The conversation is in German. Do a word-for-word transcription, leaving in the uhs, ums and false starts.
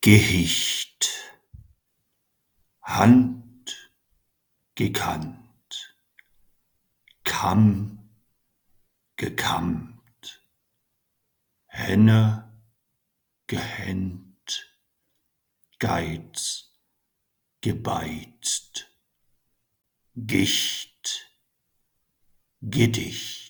Gehicht, Hand gekannt, Kamm gekammt, Henne gehennt, Geiz gebeizt, Gicht, Gedicht.